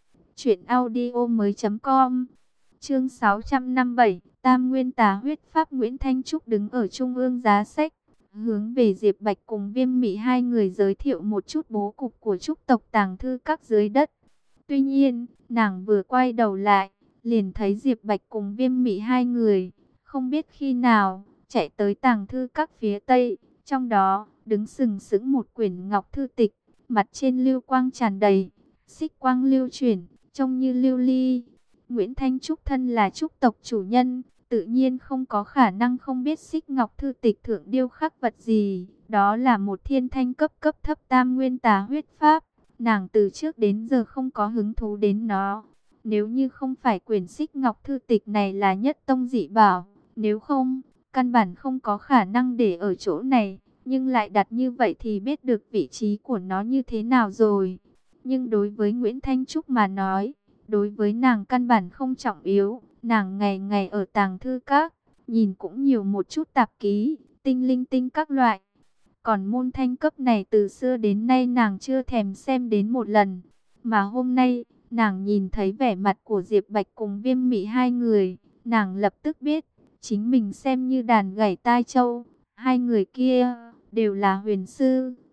truyệnaudiomoi.com. Chương 657, Tam Nguyên Tà Huyết Pháp. Nguyễn Thanh Trúc đứng ở trung ương giá sách, hướng về Diệp Bạch cùng Viêm Mị hai người giới thiệu một chút bố cục của Trúc tộc tàng thư các dưới đất. Tuy nhiên, nàng vừa quay đầu lại, liền thấy Diệp Bạch cùng Viêm Mị hai người, không biết khi nào, chạy tới tàng thư các phía tây, trong đó, đứng sừng sững một quyển ngọc thư tịch, mặt trên lưu quang tràn đầy, xích quang lưu chuyển, trông như lưu ly. Nguyễn Thanh Trúc thân là Trúc tộc chủ nhân, tự nhiên không có khả năng không biết xích ngọc thư tịch thượng điêu khắc vật gì. Đó là một thiên thanh cấp thấp tam nguyên tà huyết pháp. Nàng từ trước đến giờ không có hứng thú đến nó. Nếu như không phải quyển xích ngọc thư tịch này là nhất tông dị bảo, nếu không, căn bản không có khả năng để ở chỗ này. Nhưng lại đặt như vậy thì biết được vị trí của nó như thế nào rồi. Nhưng đối với Nguyễn Thanh Trúc mà nói, đối với nàng căn bản không trọng yếu. Nàng ngày ngày ở tàng thư các, nhìn cũng nhiều một chút tạp ký, tinh linh tinh các loại. Còn môn thanh cấp này từ xưa đến nay nàng chưa thèm xem đến một lần. Mà hôm nay, nàng nhìn thấy vẻ mặt của Diệp Bạch cùng Viêm Mị hai người, nàng lập tức biết, chính mình xem như đàn gảy tai châu. Hai người kia đều là huyền sư,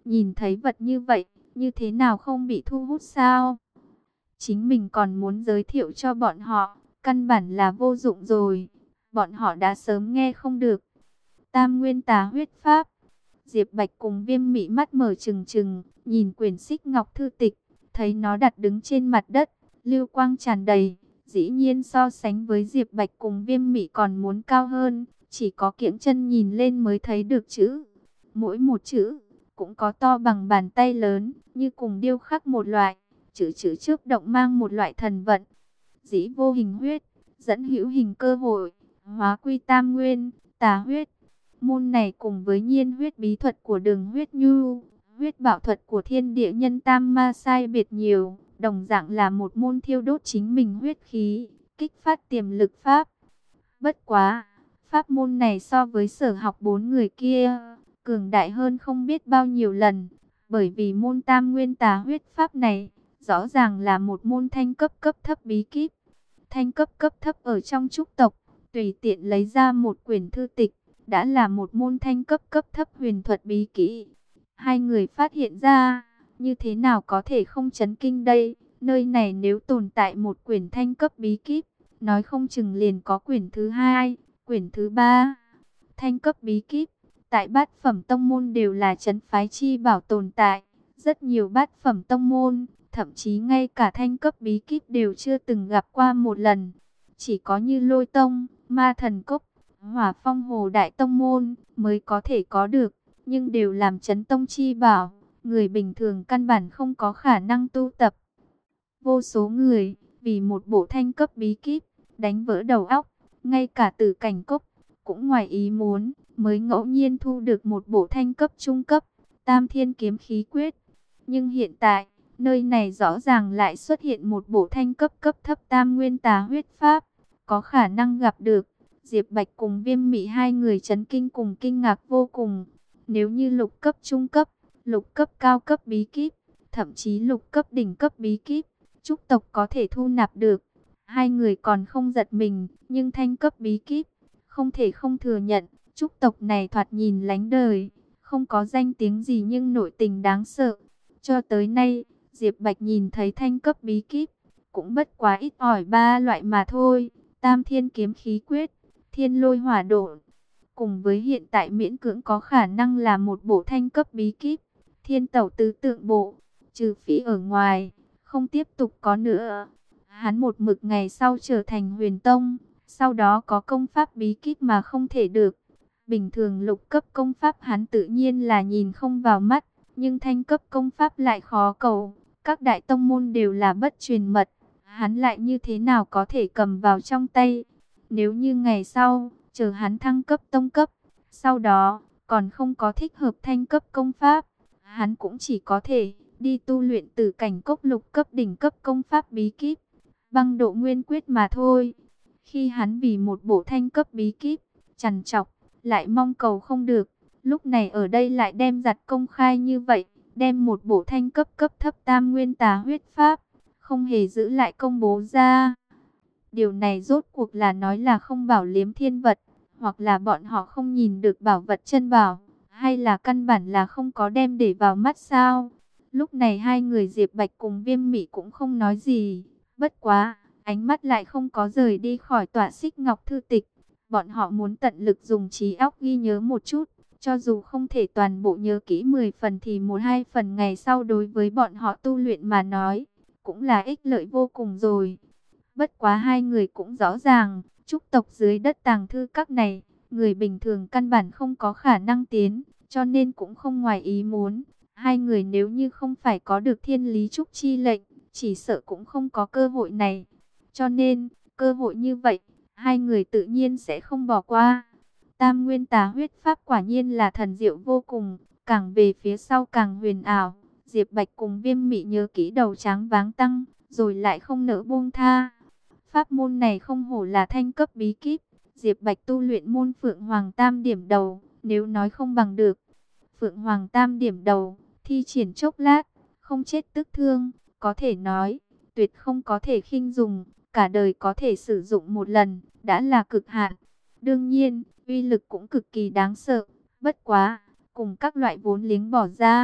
nhìn thấy vật như vậy, như thế nào không bị thu hút sao? Chính mình còn muốn giới thiệu cho bọn họ, căn bản là vô dụng rồi. Bọn họ đã sớm nghe không được. Tam Nguyên Tà Huyết Pháp. Diệp Bạch cùng Viêm Mị mắt mở trừng trừng, nhìn quyển Xích Ngọc thư tịch, thấy nó đặt đứng trên mặt đất, lưu quang tràn đầy, dĩ nhiên so sánh với Diệp Bạch cùng Viêm Mị còn muốn cao hơn, chỉ có kiễng chân nhìn lên mới thấy được chữ. Mỗi một chữ cũng có to bằng bàn tay lớn, như cùng điêu khắc một loại, chữ chữ chớp động mang một loại thần vận. Dĩ vô hình huyết, dẫn hữu hình cơ hội, hóa quy tam nguyên, tà huyết. Môn này cùng với nhiên huyết bí thuật của Đường Huyết Nhu, huyết bảo thuật của Thiên Địa Nhân Tam Ma sai biệt nhiều, đồng dạng là một môn thiêu đốt chính mình huyết khí, kích phát tiềm lực pháp. Bất quá, pháp môn này so với Sở Học bốn người kia, cường đại hơn không biết bao nhiêu lần, bởi vì môn Tam Nguyên Tà Huyết Pháp này, rõ ràng là một môn thanh cấp cấp thấp bí kíp. Thanh cấp cấp thấp ở trong trúc tộc, tùy tiện lấy ra một quyển thư tịch, đã là một môn thanh cấp cấp thấp huyền thuật bí kỹ. Hai người phát hiện ra, như thế nào có thể không chấn kinh đây? Nơi này nếu tồn tại một quyển thanh cấp bí kíp, nói không chừng liền có quyển thứ hai, quyển thứ ba. Thanh cấp bí kíp, tại bát phẩm tông môn đều là trấn phái chi bảo tồn tại. Rất nhiều bát phẩm tông môn, thậm chí ngay cả thanh cấp bí kíp đều chưa từng gặp qua một lần. Chỉ có như Lôi Tông, Ma Thần Cốc, Hỏa Phong Hồ Đại Tông Môn mới có thể có được, nhưng đều làm chấn tông chi bảo, người bình thường căn bản không có khả năng tu tập. Vô số người, vì một bộ thanh cấp bí kíp, đánh vỡ đầu óc, ngay cả Tử Cảnh Cốc, cũng ngoài ý muốn, mới ngẫu nhiên thu được một bộ thanh cấp trung cấp, Tam Thiên Kiếm Khí Quyết. Nhưng hiện tại, nơi này rõ ràng lại xuất hiện một bộ thanh cấp cấp thấp Tam Nguyên Tà Huyết Pháp, có khả năng gặp được. Diệp Bạch cùng Viêm Mị hai người chấn kinh cùng kinh ngạc vô cùng. Nếu như lục cấp trung cấp, lục cấp cao cấp bí kíp, thậm chí lục cấp đỉnh cấp bí kíp, trúc tộc có thể thu nạp được, hai người còn không giật mình, nhưng thanh cấp bí kíp, không thể không thừa nhận, trúc tộc này thoạt nhìn lánh đời, không có danh tiếng gì nhưng nội tình đáng sợ. Cho tới nay, Diệp Bạch nhìn thấy thanh cấp bí kíp, cũng bất quá ít ỏi ba loại mà thôi, Tam Thiên Kiếm Khí Quyết, Thiên Lôi Hỏa Độn, cùng với hiện tại miễn cưỡng có khả năng là một bộ thanh cấp bí kíp, Thiên Tẩu Tứ Tượng Bộ, trừ phí ở ngoài, không tiếp tục có nữa. Hắn một mực ngày sau trở thành Huyền Tông, sau đó có công pháp bí kíp mà không thể được. Bình thường lục cấp công pháp hắn tự nhiên là nhìn không vào mắt, nhưng thanh cấp công pháp lại khó cầu, các đại tông môn đều là bất truyền mật, hắn lại như thế nào có thể cầm vào trong tay. Nếu như ngày sau, chờ hắn thăng cấp tông cấp, sau đó còn không có thích hợp thanh cấp công pháp, hắn cũng chỉ có thể đi tu luyện Tử Cảnh Cốc lục cấp đỉnh cấp công pháp bí kíp, Băng Độ Nguyên Quyết mà thôi. Khi hắn vì một bộ thanh cấp bí kíp, trằn trọc, lại mong cầu không được, lúc này ở đây lại đem giặt công khai như vậy, đem một bộ thanh cấp cấp thấp Tam Nguyên Tà Huyết Pháp, không hề giữ lại công bố ra. Điều này rốt cuộc là nói là không bảo liếm thiên vật, hoặc là bọn họ không nhìn được bảo vật chân bảo, hay là căn bản là không có đem để vào mắt sao? Lúc này hai người Diệp Bạch cùng Viêm Mị cũng không nói gì, bất quá, ánh mắt lại không có rời đi khỏi tọa Xích Ngọc thư tịch. Bọn họ muốn tận lực dùng trí óc ghi nhớ một chút, cho dù không thể toàn bộ nhớ kỹ 10 phần thì 1-2 phần ngày sau đối với bọn họ tu luyện mà nói, cũng là ích lợi vô cùng rồi. Bất quá hai người cũng rõ ràng, trúc tộc dưới đất tàng thư các này, người bình thường căn bản không có khả năng tiến, cho nên cũng không ngoài ý muốn. Hai người nếu như không phải có được Thiên Lý Trúc chi lệnh, chỉ sợ cũng không có cơ hội này. Cho nên, cơ hội như vậy, hai người tự nhiên sẽ không bỏ qua. Tam Nguyên Tà Huyết Pháp quả nhiên là thần diệu vô cùng, càng về phía sau càng huyền ảo. Diệp Bạch cùng Viêm Mị nhớ kỹ đầu tráng váng tăng, rồi lại không nỡ buông tha. Pháp môn này không hổ là thanh cấp bí kíp, Diệp Bạch tu luyện môn Phượng Hoàng Tam Điểm Đầu, nếu nói không bằng được. Phượng Hoàng Tam Điểm Đầu, thi triển chốc lát, không chết tức thương, có thể nói, tuyệt không có thể khinh dùng, cả đời có thể sử dụng một lần, đã là cực hạn. Đương nhiên, uy lực cũng cực kỳ đáng sợ, bất quá, cùng các loại vốn liếng bỏ ra,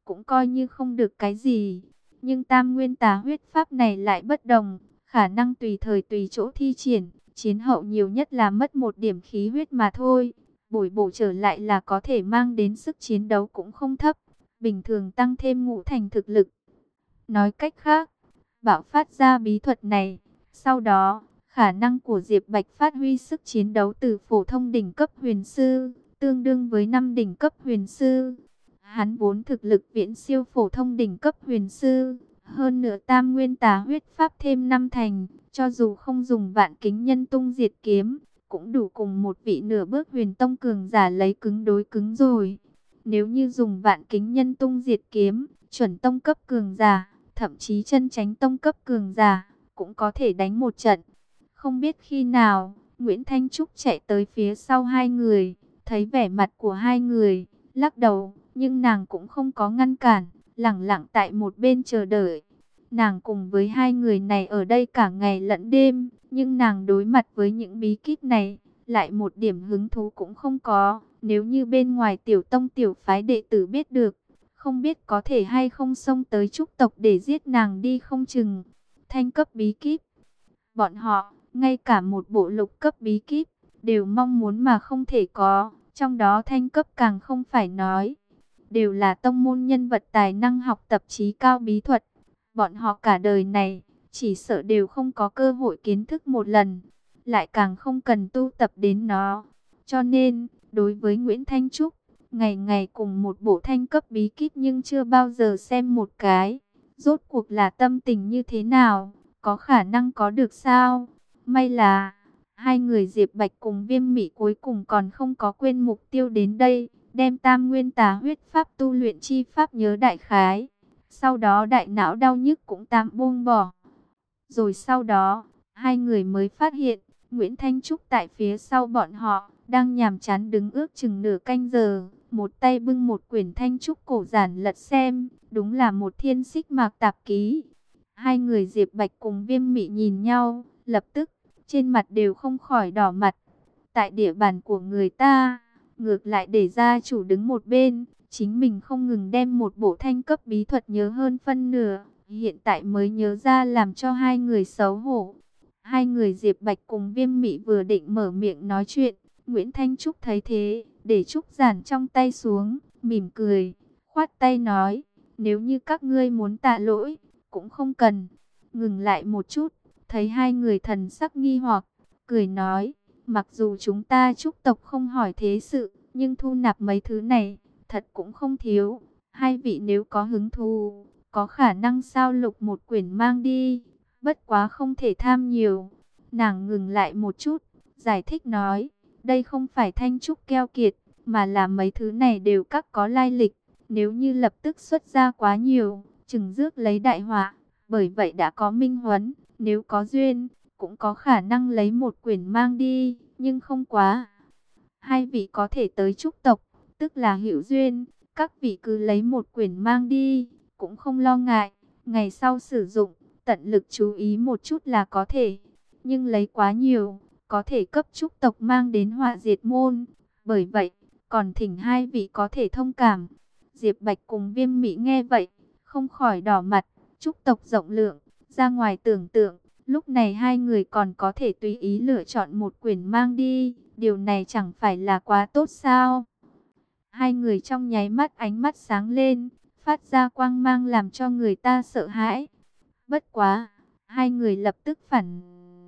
cũng coi như không được cái gì. Nhưng tam nguyên tà huyết pháp này lại bất đồng, khả năng tùy thời tùy chỗ thi triển, chiến hậu nhiều nhất là mất một điểm khí huyết mà thôi. Bồi bổ trở lại là có thể mang đến sức chiến đấu cũng không thấp, bình thường tăng thêm ngũ thành thực lực. Nói cách khác, bạo phát ra bí thuật này, sau đó, khả năng của Diệp Bạch phát huy sức chiến đấu từ phổ thông đỉnh cấp huyền sư, tương đương với 5 đỉnh cấp huyền sư. Hắn vốn thực lực viễn siêu phổ thông đỉnh cấp huyền sư, hơn nữa tam nguyên tà huyết pháp thêm 5 thành, cho dù không dùng vạn kính nhân tung diệt kiếm, cũng đủ cùng một vị nửa bước huyền tông cường giả lấy cứng đối cứng rồi. Nếu như dùng vạn kính nhân tung diệt kiếm, chuẩn tông cấp cường giả, thậm chí chân chánh tông cấp cường giả, cũng có thể đánh một trận. Không biết khi nào, Nguyễn Thanh Trúc chạy tới phía sau hai người, thấy vẻ mặt của hai người, lắc đầu, nhưng nàng cũng không có ngăn cản, lẳng lặng tại một bên chờ đợi. Nàng cùng với hai người này ở đây cả ngày lẫn đêm, nhưng nàng đối mặt với những bí kíp này, lại một điểm hứng thú cũng không có. Nếu như bên ngoài tiểu tông tiểu phái đệ tử biết được, không biết có thể hay không xông tới trúc tộc để giết nàng đi không chừng. Thanh cấp bí kíp, bọn họ, ngay cả một bộ lục cấp bí kíp, đều mong muốn mà không thể có, trong đó thanh cấp càng không phải nói. Đều là tông môn nhân vật tài năng học tập trí cao bí thuật. Bọn họ cả đời này, chỉ sợ đều không có cơ hội kiến thức một lần, lại càng không cần tu tập đến nó. Cho nên, đối với Nguyễn Thanh Trúc, ngày ngày cùng một bộ thanh cấp bí kíp nhưng chưa bao giờ xem một cái. Rốt cuộc là tâm tình như thế nào, có khả năng có được sao? May là, hai người Diệp Bạch cùng Viêm Mị cuối cùng còn không có quên mục tiêu đến đây, đem tam nguyên tà huyết pháp tu luyện chi pháp nhớ đại khái. Sau đó đại não đau nhức cũng tạm buông bỏ. Rồi sau đó, hai người mới phát hiện, Nguyễn Thanh Trúc tại phía sau bọn họ, đang nhàm chán đứng ước chừng nửa canh giờ, một tay bưng một quyển Thanh Trúc cổ giản lật xem, đúng là một thiên xích mạc tạp ký. Hai người Diệp Bạch cùng Viêm Mị nhìn nhau, lập tức, trên mặt đều không khỏi đỏ mặt. Tại địa bàn của người ta, ngược lại để gia chủ đứng một bên, chính mình không ngừng đem một bộ thanh cấp bí thuật nhớ hơn phân nửa, hiện tại mới nhớ ra làm cho hai người xấu hổ. Hai người Diệp Bạch cùng Viêm Mị vừa định mở miệng nói chuyện, Nguyễn Thanh Trúc thấy thế, để trúc giản trong tay xuống, mỉm cười, khoát tay nói, nếu như các ngươi muốn tạ lỗi, cũng không cần. Ngừng lại một chút, thấy hai người thần sắc nghi hoặc, cười nói, mặc dù chúng ta Trúc tộc không hỏi thế sự, nhưng thu nạp mấy thứ này, thật cũng không thiếu. Hai vị nếu có hứng thú, có khả năng sao lục một quyển mang đi, bất quá không thể tham nhiều. Nàng ngừng lại một chút, giải thích nói, đây không phải thanh trúc keo kiệt, mà là mấy thứ này đều các có lai lịch. Nếu như lập tức xuất ra quá nhiều, chừng rước lấy đại họa. Bởi vậy đã có minh huấn, nếu có duyên, cũng có khả năng lấy một quyển mang đi, nhưng không quá. Hai vị có thể tới trúc tộc, tức là hữu duyên, các vị cứ lấy một quyển mang đi, cũng không lo ngại. Ngày sau sử dụng, tận lực chú ý một chút là có thể. Nhưng lấy quá nhiều, có thể cấp trúc tộc mang đến họa diệt môn. Bởi vậy, còn thỉnh hai vị có thể thông cảm. Diệp Bạch cùng Viêm Mị nghe vậy, không khỏi đỏ mặt. Trúc tộc rộng lượng, ra ngoài tưởng tượng, lúc này hai người còn có thể tùy ý lựa chọn một quyển mang đi. Điều này chẳng phải là quá tốt sao? Hai người trong nháy mắt ánh mắt sáng lên, phát ra quang mang làm cho người ta sợ hãi. Bất quá, hai người lập tức phản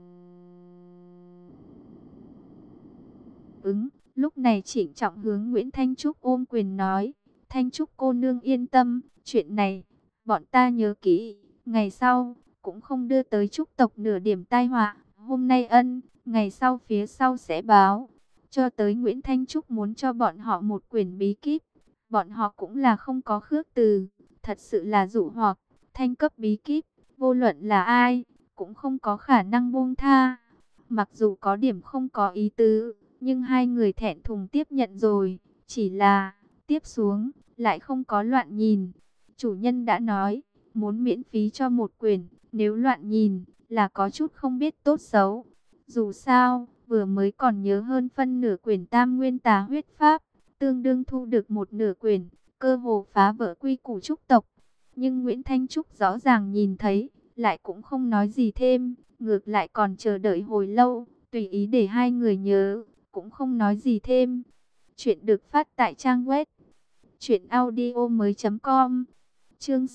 ứng. Lúc này trịnh trọng hướng Nguyễn Thanh Trúc ôm quyền nói, Thanh Trúc cô nương yên tâm, chuyện này, bọn ta nhớ kỹ, ngày sau, cũng không đưa tới Trúc tộc nửa điểm tai họa. Hôm nay ân, ngày sau phía sau sẽ báo. Cho tới Nguyễn Thanh Trúc muốn cho bọn họ một quyển bí kíp, bọn họ cũng là không có khước từ, thật sự là dụ hoặc, thanh cấp bí kíp, vô luận là ai, cũng không có khả năng buông tha. Mặc dù có điểm không có ý tứ, nhưng hai người thẹn thùng tiếp nhận rồi, chỉ là, tiếp xuống, lại không có loạn nhìn. Chủ nhân đã nói, muốn miễn phí cho một quyển, nếu loạn nhìn, là có chút không biết tốt xấu. Dù sao, vừa mới còn nhớ hơn phân nửa quyển tam nguyên tà huyết pháp, tương đương thu được một nửa quyển, cơ hồ phá vỡ quy củ trúc tộc. Nhưng Nguyễn Thanh Trúc rõ ràng nhìn thấy, lại cũng không nói gì thêm, ngược lại còn chờ đợi hồi lâu, tùy ý để hai người nhớ, cũng không nói gì thêm. Chuyện được phát tại trang web truyệnaudiomoi.com. Chương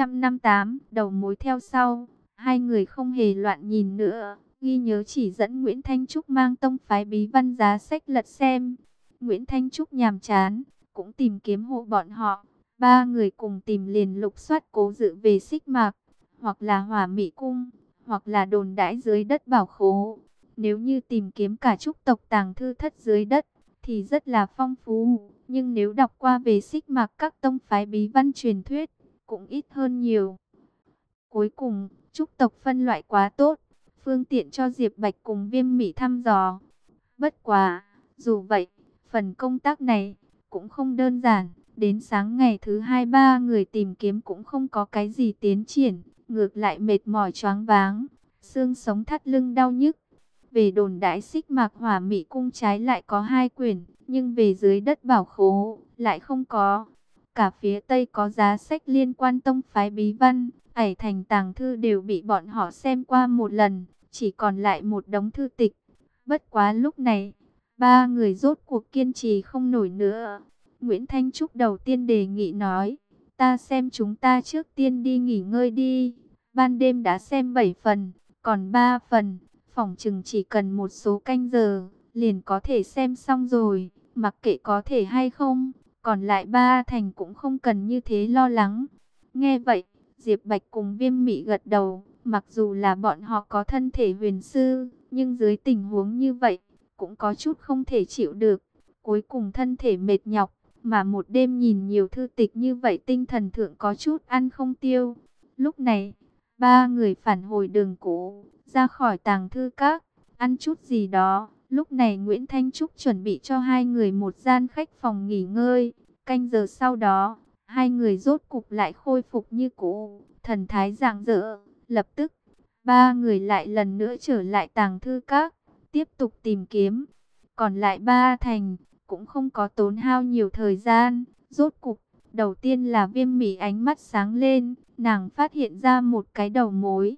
658, đầu mối theo sau. Hai người không hề loạn nhìn nữa, ghi nhớ chỉ dẫn Nguyễn Thanh Trúc mang tông phái bí văn giá sách lật xem. Nguyễn Thanh Trúc nhàm chán, cũng tìm kiếm hộ bọn họ. Ba người cùng tìm liền lục soát cố dự về Xích Mạc, hoặc là Hỏa Mị Cung, hoặc là đồn đãi dưới đất bảo khố. Nếu như tìm kiếm cả trúc tộc tàng thư thất dưới đất, thì rất là phong phú. Nhưng nếu đọc qua về Xích Mạc các tông phái bí văn truyền thuyết, cũng ít hơn nhiều. Cuối cùng, trúc tộc phân loại quá tốt, phương tiện cho Diệp Bạch cùng Viêm Mị thăm dò. Bất quá, dù vậy, phần công tác này cũng không đơn giản. Đến sáng ngày thứ hai ba người tìm kiếm cũng không có cái gì tiến triển, ngược lại mệt mỏi choáng váng, xương sống thắt lưng đau nhức. Về đồn đãi Xích Mạc Hỏa Mị Cung trái lại có 2 quyển, nhưng về dưới đất bảo khố lại không có. Cả phía Tây có giá sách liên quan tông phái bí văn, Ải Thành tàng thư đều bị bọn họ xem qua một lần, chỉ còn lại một đống thư tịch. Bất quá lúc này, ba người rốt cuộc kiên trì không nổi nữa. Nguyễn Thanh Trúc đầu tiên đề nghị nói, ta xem chúng ta trước tiên đi nghỉ ngơi đi. Ban đêm đã xem 7 phần, còn 3 phần, phỏng chừng chỉ cần một số canh giờ, liền có thể xem xong rồi, mặc kệ có thể hay không. Còn lại 3 thành cũng không cần như thế lo lắng. Nghe vậy, Diệp Bạch cùng Viêm Mị gật đầu, mặc dù là bọn họ có thân thể huyền sư, nhưng dưới tình huống như vậy, cũng có chút không thể chịu được. Cuối cùng thân thể mệt nhọc, mà một đêm nhìn nhiều thư tịch như vậy tinh thần thượng có chút ăn không tiêu. Lúc này, ba người phản hồi đường cũ, ra khỏi tàng thư các, ăn chút gì đó. Lúc này Nguyễn Thanh Trúc chuẩn bị cho hai người một gian khách phòng nghỉ ngơi. Canh giờ sau đó, hai người rốt cục lại khôi phục như cũ, thần thái rạng rỡ. Lập tức, ba người lại lần nữa trở lại tàng thư các, tiếp tục tìm kiếm. Còn lại 3 thành, cũng không có tốn hao nhiều thời gian. Rốt cục, đầu tiên là Viêm Mị ánh mắt sáng lên, nàng phát hiện ra một cái đầu mối.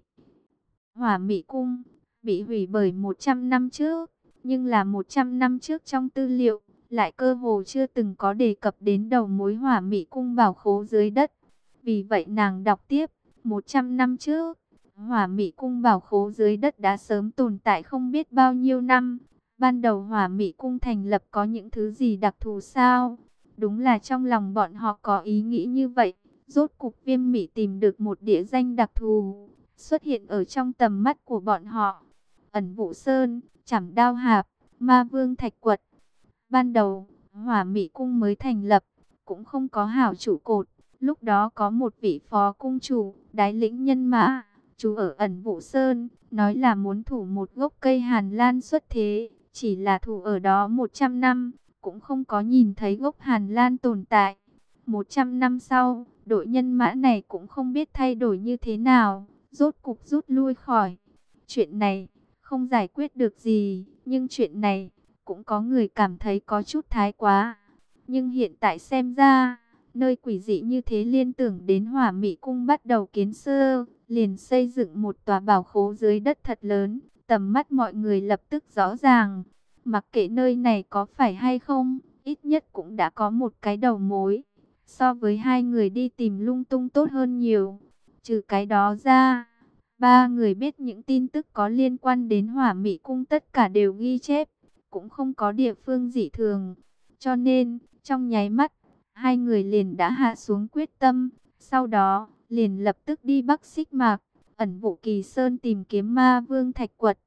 Hỏa Mị Cung bị hủy bởi 100 năm trước, nhưng là 100 năm trước trong tư liệu lại cơ hồ chưa từng có đề cập đến đầu mối Hỏa Mị Cung bảo khố dưới đất. Vì vậy nàng đọc tiếp, 100 năm trước, Hỏa Mị Cung bảo khố dưới đất đã sớm tồn tại không biết bao nhiêu năm. Ban đầu Hỏa Mị Cung thành lập có những thứ gì đặc thù sao? Đúng là trong lòng bọn họ có ý nghĩ như vậy. Rốt cục Viêm Mị tìm được một địa danh đặc thù, xuất hiện ở trong tầm mắt của bọn họ. Ẩn Vụ Sơn, Trảm Đao Hạp, Ma Vương Thạch Quật. Ban đầu, Hỏa Mị Cung mới thành lập, cũng không có hảo trụ cột. Lúc đó có một vị phó cung chủ, đái lĩnh nhân mã, trú ở Ẩn Vụ Sơn, nói là muốn thủ một gốc cây Hàn Lan xuất thế. Chỉ là thủ ở đó 100 năm, cũng không có nhìn thấy gốc Hàn Lan tồn tại. 100 năm sau, đội nhân mã này cũng không biết thay đổi như thế nào, rốt cục rút lui khỏi. Chuyện này không giải quyết được gì, nhưng chuyện này cũng có người cảm thấy có chút thái quá. Nhưng hiện tại xem ra, nơi quỷ dị như thế liên tưởng đến Hỏa Mị Cung bắt đầu kiến sơ, liền xây dựng một tòa bảo khố dưới đất thật lớn. Tầm mắt mọi người lập tức rõ ràng, mặc kệ nơi này có phải hay không, ít nhất cũng đã có một cái đầu mối. So với hai người đi tìm lung tung tốt hơn nhiều. Trừ cái đó ra, ba người biết những tin tức có liên quan đến Hỏa Mị Cung tất cả đều ghi chép, cũng không có địa phương dị thường. Cho nên, trong nháy mắt, hai người liền đã hạ xuống quyết tâm, sau đó liền lập tức đi Bắc Xích Mạc, Ẩn Vụ Kỳ Sơn tìm kiếm Ma Vương Thạch Quật.